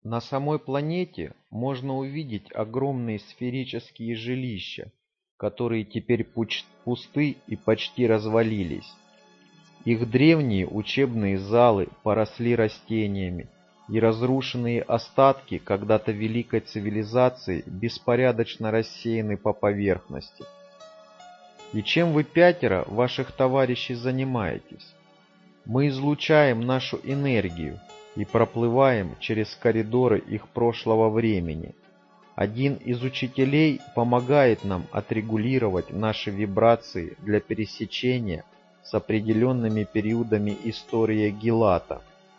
На самой планете можно увидеть огромные сферические жилища, которые теперь пусты и почти развалились. Их древние учебные залы поросли растениями, и разрушенные остатки когда-то великой цивилизации беспорядочно рассеяны по поверхности. И чем вы пятеро ваших товарищей занимаетесь? Мы излучаем нашу энергию и проплываем через коридоры их прошлого времени. Один из учителей помогает нам отрегулировать наши вибрации для пересечения с определенными периодами истории Гилата.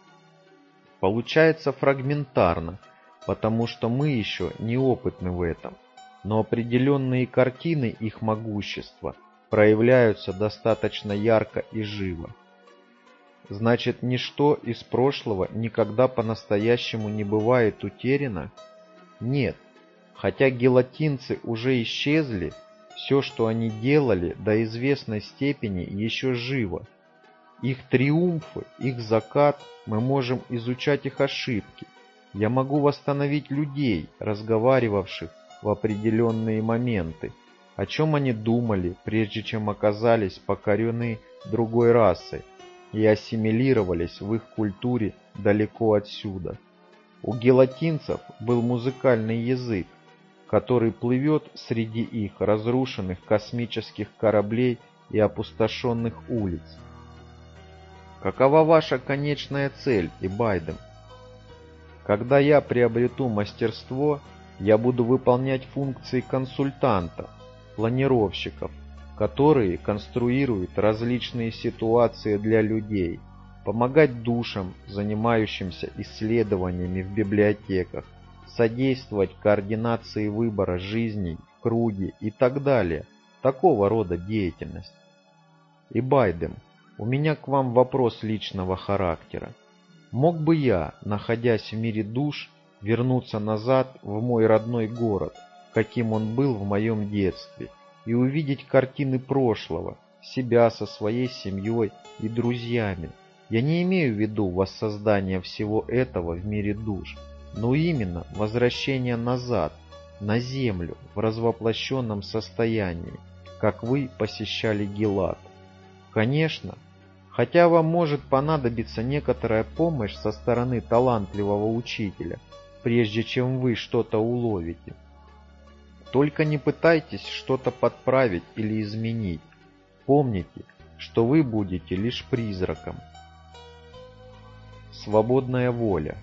Получается фрагментарно, потому что мы еще неопытны в этом, но определенные картины их могущества проявляются достаточно ярко и живо. Значит, ничто из прошлого никогда по-настоящему не бывает утеряно? Нет. Хотя гелатинцы уже исчезли, все, что они делали, до известной степени еще живо. Их триумфы, их закат, мы можем изучать их ошибки. Я могу восстановить людей, разговаривавших в определенные моменты, о чем они думали, прежде чем оказались покорены другой расой и ассимилировались в их культуре далеко отсюда. У гелатинцев был музыкальный язык, который плывет среди их разрушенных космических кораблей и опустошенных улиц. Какова ваша конечная цель, Ибайдем? Когда я приобрету мастерство, я буду выполнять функции консультанта, планировщиков, которые конструируют различные ситуации для людей, помогать душам, занимающимся исследованиями в библиотеках, содействовать координации выбора жизней, круги и так далее, такого рода деятельность. Ибайдем, у меня к вам вопрос личного характера. Мог бы я, находясь в мире душ, вернуться назад в мой родной город, каким он был в моем детстве, и увидеть картины прошлого, себя со своей семьей и друзьями? Я не имею в виду воссоздание всего этого в мире душ, но именно возвращение назад, на землю, в развоплощенном состоянии, как вы посещали Гилат. Конечно, хотя вам может понадобиться некоторая помощь со стороны талантливого учителя, прежде чем вы что-то уловите. Только не пытайтесь что-то подправить или изменить. Помните, что вы будете лишь призраком. Свободная воля.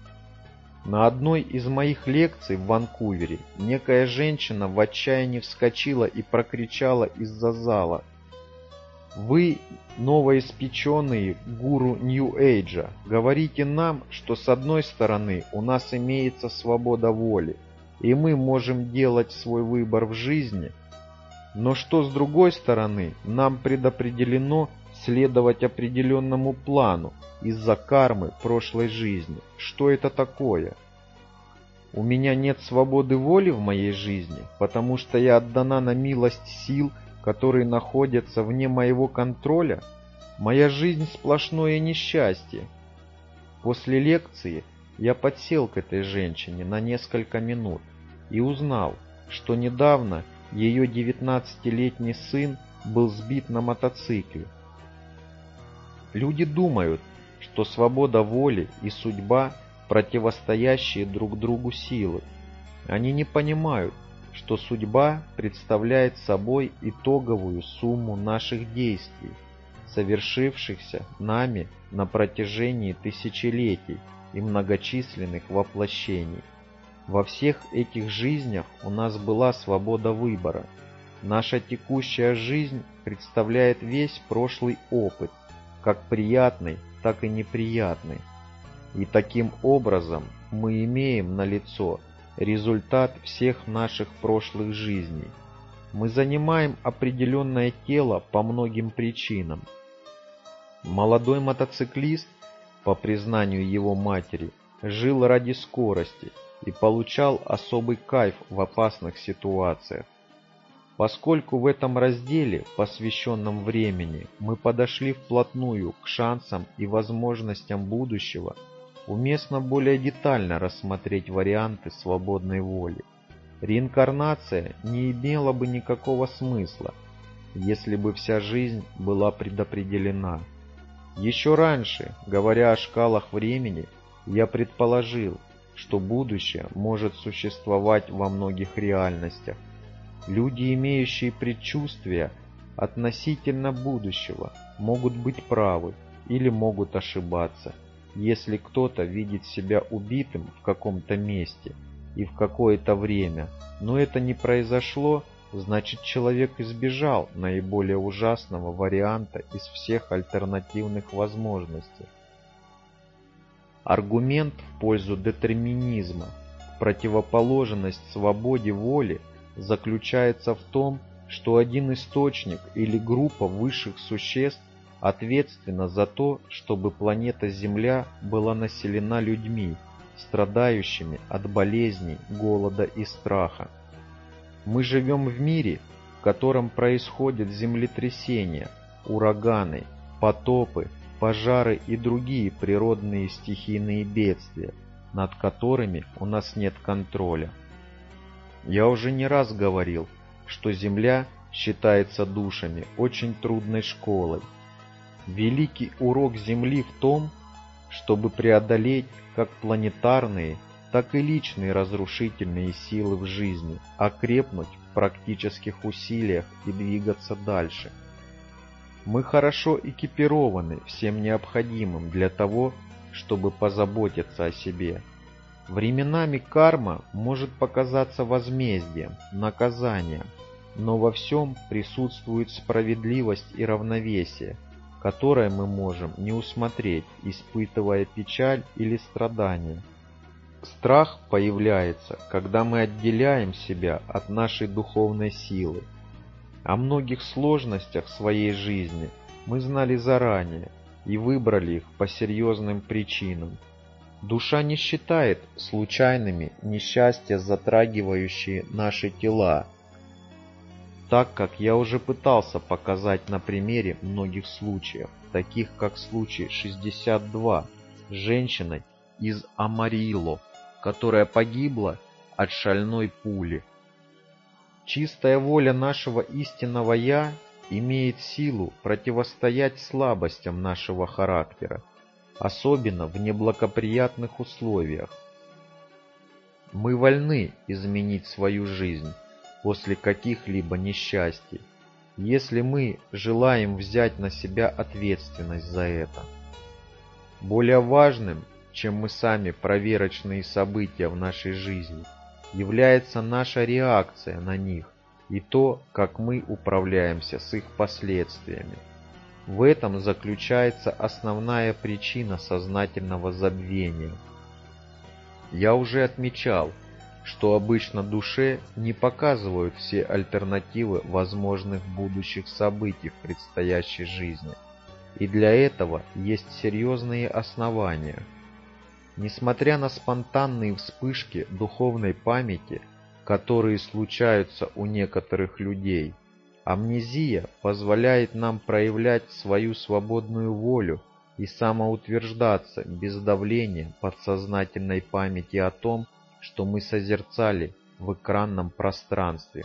На одной из моих лекций в Ванкувере некая женщина в отчаянии вскочила и прокричала из-за зала: «Вы, новоиспеченные гуру Нью-Эйджа, говорите нам, что с одной стороны у нас имеется свобода воли, и мы можем делать свой выбор в жизни, но что с другой стороны нам предопределено следовать определенному плану из-за кармы прошлой жизни. Что это такое? У меня нет свободы воли в моей жизни, потому что я отдана на милость сил, которые находятся вне моего контроля? Моя жизнь сплошное несчастье». После лекции я подсел к этой женщине на несколько минут и узнал, что недавно ее 19-летний сын был сбит на мотоцикле. Люди думают, что свобода воли и судьба – противостоящие друг другу силы. Они не понимают, что судьба представляет собой итоговую сумму наших действий, совершившихся нами на протяжении тысячелетий и многочисленных воплощений. Во всех этих жизнях у нас была свобода выбора. Наша текущая жизнь представляет весь прошлый опыт, как приятный, так и неприятный. И таким образом мы имеем налицо результат всех наших прошлых жизней. Мы занимаем определенное тело по многим причинам. Молодой мотоциклист, по признанию его матери, жил ради скорости и получал особый кайф в опасных ситуациях. Поскольку в этом разделе, посвященном времени, мы подошли вплотную к шансам и возможностям будущего, уместно более детально рассмотреть варианты свободной воли. Реинкарнация не имела бы никакого смысла, если бы вся жизнь была предопределена. Еще раньше, говоря о шкалах времени, я предположил, что будущее может существовать во многих реальностях. Люди, имеющие предчувствия относительно будущего, могут быть правы или могут ошибаться. Если кто-то видит себя убитым в каком-то месте и в какое-то время, но это не произошло, значит, человек избежал наиболее ужасного варианта из всех альтернативных возможностей. Аргумент в пользу детерминизма, в противоположность свободе воли, заключается в том, что один источник или группа высших существ ответственна за то, чтобы планета Земля была населена людьми, страдающими от болезней, голода и страха. Мы живем в мире, в котором происходят землетрясения, ураганы, потопы, пожары и другие природные стихийные бедствия, над которыми у нас нет контроля. Я уже не раз говорил, что Земля считается душами очень трудной школой. Великий урок Земли в том, чтобы преодолеть как планетарные, так и личные разрушительные силы в жизни, окрепнуть в практических усилиях и двигаться дальше. Мы хорошо экипированы всем необходимым для того, чтобы позаботиться о себе. Временами карма может показаться возмездием, наказанием, но во всем присутствует справедливость и равновесие, которое мы можем не усмотреть, испытывая печаль или страдания. Страх появляется, когда мы отделяем себя от нашей духовной силы. О многих сложностях своей жизни мы знали заранее и выбрали их по серьезным причинам. Душа не считает случайными несчастья, затрагивающие наши тела, так как я уже пытался показать на примере многих случаев, таких как случай 62 с женщиной из Амарилло, которая погибла от шальной пули. Чистая воля нашего истинного «Я» имеет силу противостоять слабостям нашего характера, особенно в неблагоприятных условиях. Мы вольны изменить свою жизнь после каких-либо несчастий, если мы желаем взять на себя ответственность за это. Более важным, чем мы сами проверочные события в нашей жизни, является наша реакция на них и то, как мы управляемся с их последствиями. В этом заключается основная причина сознательного забвения. Я уже отмечал, что обычно душе не показывают все альтернативы возможных будущих событий в предстоящей жизни, и для этого есть серьезные основания. Несмотря на спонтанные вспышки духовной памяти, которые случаются у некоторых людей, амнезия позволяет нам проявлять свою свободную волю и самоутверждаться без давления подсознательной памяти о том, что мы созерцали в экранном пространстве.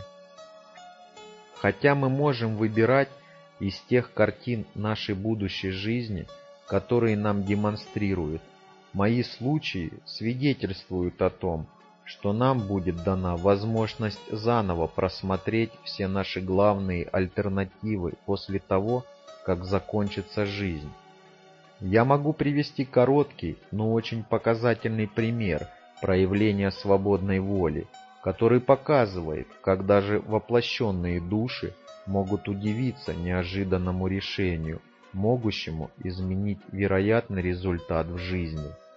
Хотя мы можем выбирать из тех картин нашей будущей жизни, которые нам демонстрируют, мои случаи свидетельствуют о том, что нам будет дана возможность заново просмотреть все наши главные альтернативы после того, как закончится жизнь. Я могу привести короткий, но очень показательный пример проявления свободной воли, который показывает, как даже воплощенные души могут удивиться неожиданному решению, могущему изменить вероятный результат в жизни.